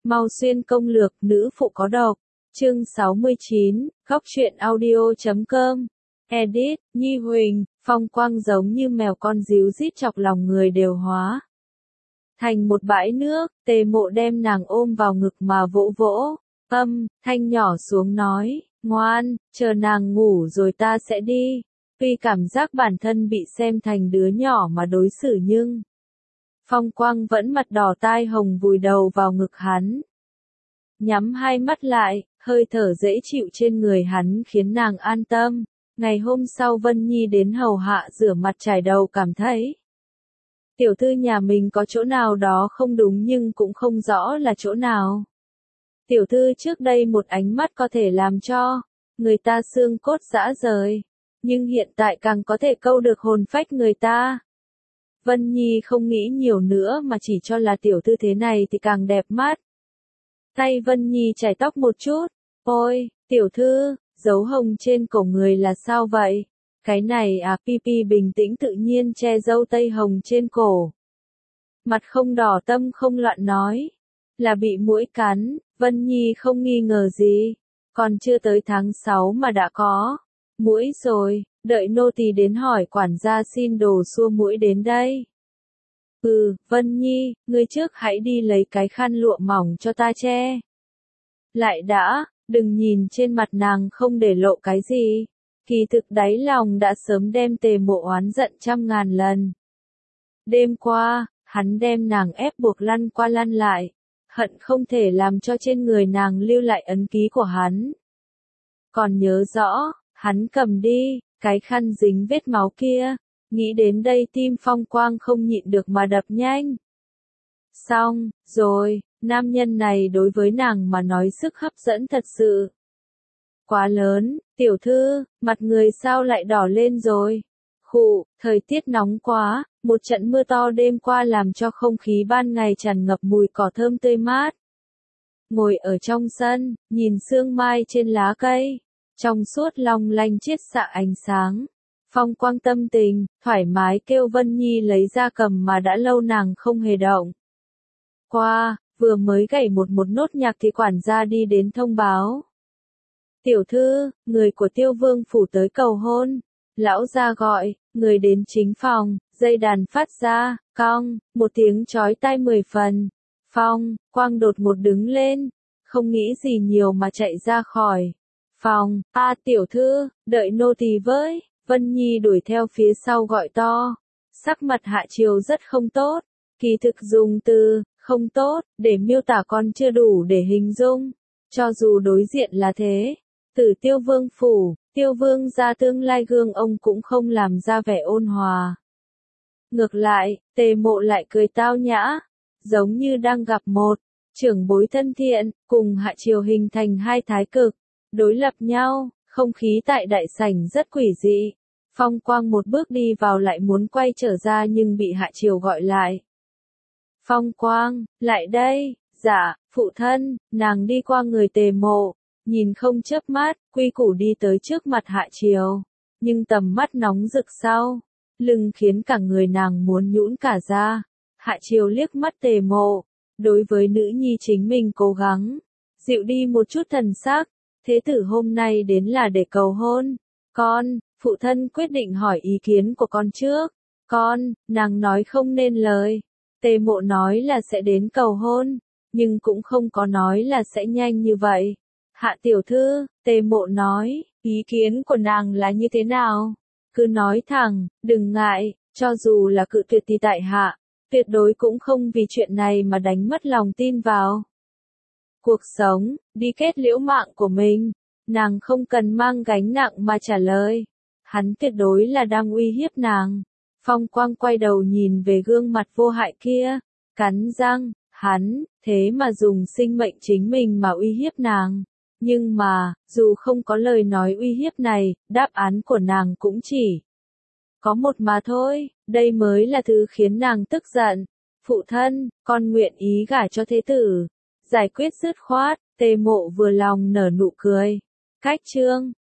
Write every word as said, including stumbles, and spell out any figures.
Mau xuyên công lược, nữ phụ có độc. Chương sáu mươi chín, góc truyện audio chấm com. Edit, Nhi Huỳnh, Phong Quang giống như mèo con díu dít chọc lòng người đều hóa thành một bãi nước. Tề Mộ đem nàng ôm vào ngực mà vỗ vỗ, âm thanh nhỏ xuống nói, ngoan, chờ nàng ngủ rồi ta sẽ đi. Tuy cảm giác bản thân bị xem thành đứa nhỏ mà đối xử nhưng Phong Quang vẫn mặt đỏ tai hồng vùi đầu vào ngực hắn. Nhắm hai mắt lại, hơi thở dễ chịu trên người hắn khiến nàng an tâm. Ngày hôm sau Vân Nhi đến hầu hạ rửa mặt chải đầu cảm thấy tiểu thư nhà mình có chỗ nào đó không đúng nhưng cũng không rõ là chỗ nào. Tiểu thư trước đây một ánh mắt có thể làm cho người ta xương cốt rã rời, nhưng hiện tại càng có thể câu được hồn phách người ta. Vân Nhi không nghĩ nhiều nữa mà chỉ cho là tiểu thư thế này thì càng đẹp mắt. Tay Vân Nhi chải tóc một chút, ôi, tiểu thư, dấu hồng trên cổ người là sao vậy? Cái này à, Pipi bình tĩnh tự nhiên che dâu tây hồng trên cổ. Mặt không đỏ tâm không loạn nói, là bị muỗi cắn. Vân Nhi không nghi ngờ gì, còn chưa tới tháng sáu mà đã có muỗi rồi, đợi nô tỳ đến hỏi quản gia xin đồ xua muỗi đến đây. Ừ, Vân Nhi, ngươi trước hãy đi lấy cái khăn lụa mỏng cho ta che lại đã, đừng nhìn trên mặt nàng không để lộ cái gì. Kỳ thực đáy lòng đã sớm đem Tề Mộ oán giận trăm ngàn lần. Đêm qua, hắn đem nàng ép buộc lăn qua lăn lại, hận không thể làm cho trên người nàng lưu lại ấn ký của hắn. Còn nhớ rõ, hắn cầm đi cái khăn dính vết máu kia, nghĩ đến đây tim Phong Quang không nhịn được mà đập nhanh. Xong, rồi, nam nhân này đối với nàng mà nói sức hấp dẫn thật sự quá lớn. Tiểu thư, mặt người sao lại đỏ lên rồi? Khụ, thời tiết nóng quá, một trận mưa to đêm qua làm cho không khí ban ngày tràn ngập mùi cỏ thơm tươi mát. Ngồi ở trong sân, nhìn sương mai trên lá cây, trong suốt long lanh chiết xạ ánh sáng. Phong Quang tâm tình thoải mái kêu Vân Nhi lấy ra cầm mà đã lâu nàng không hề động qua, vừa mới gảy một một nốt nhạc thì quản gia đi đến thông báo. Tiểu thư, người của Tiêu Vương phủ tới cầu hôn. Lão gia gọi, người đến chính phòng, dây đàn phát ra, cong, một tiếng chói tai mười phần. Phong Quang đột ngột đứng lên, không nghĩ gì nhiều mà chạy ra khỏi phòng. A à, tiểu thư, đợi nô tỳ với. Vân Nhi đuổi theo phía sau gọi to. Sắc mặt Hạ Triều rất không tốt. Kỳ thực dùng từ không tốt để miêu tả còn chưa đủ để hình dung. Cho dù đối diện là thế, từ Tiêu Vương phủ, Tiêu Vương gia tương lai gương ông cũng không làm ra vẻ ôn hòa. Ngược lại, Tề Mộ lại cười tao nhã, giống như đang gặp một trưởng bối thân thiện, cùng Hạ Triều hình thành hai thái cực, đối lập nhau. Không khí tại đại sảnh rất quỷ dị. Phong Quang một bước đi vào lại muốn quay trở ra nhưng bị Hạ Triều gọi lại. Phong Quang, lại đây. Dạ, phụ thân. Nàng đi qua người Tề Mộ, nhìn không chớp mắt, quy củ đi tới trước mặt Hạ Triều. Nhưng tầm mắt nóng rực sau lưng khiến cả người nàng muốn nhũn cả ra. Hạ Triều liếc mắt Tề Mộ, đối với nữ nhi chính mình cố gắng dịu đi một chút thần sắc. Thế tử hôm nay đến là để cầu hôn. Con, phụ thân quyết định hỏi ý kiến của con trước. Con, nàng nói không nên lời. Tề Mộ nói là sẽ đến cầu hôn, nhưng cũng không có nói là sẽ nhanh như vậy. Hạ tiểu thư, Tề Mộ nói, ý kiến của nàng là như thế nào? Cứ nói thẳng, đừng ngại, cho dù là cự tuyệt thì tại hạ, tuyệt đối cũng không vì chuyện này mà đánh mất lòng tin vào cuộc sống, đi kết liễu mạng của mình. Nàng không cần mang gánh nặng mà trả lời. Hắn tuyệt đối là đang uy hiếp nàng. Phong Quang quay đầu nhìn về gương mặt vô hại kia, cắn răng, hắn, thế mà dùng sinh mệnh chính mình mà uy hiếp nàng. Nhưng mà, dù không có lời nói uy hiếp này, đáp án của nàng cũng chỉ có một mà thôi, đây mới là thứ khiến nàng tức giận. Phụ thân, con nguyện ý gả cho thế tử. Giải quyết dứt khoát, Tề Mộ vừa lòng nở nụ cười. Cách chương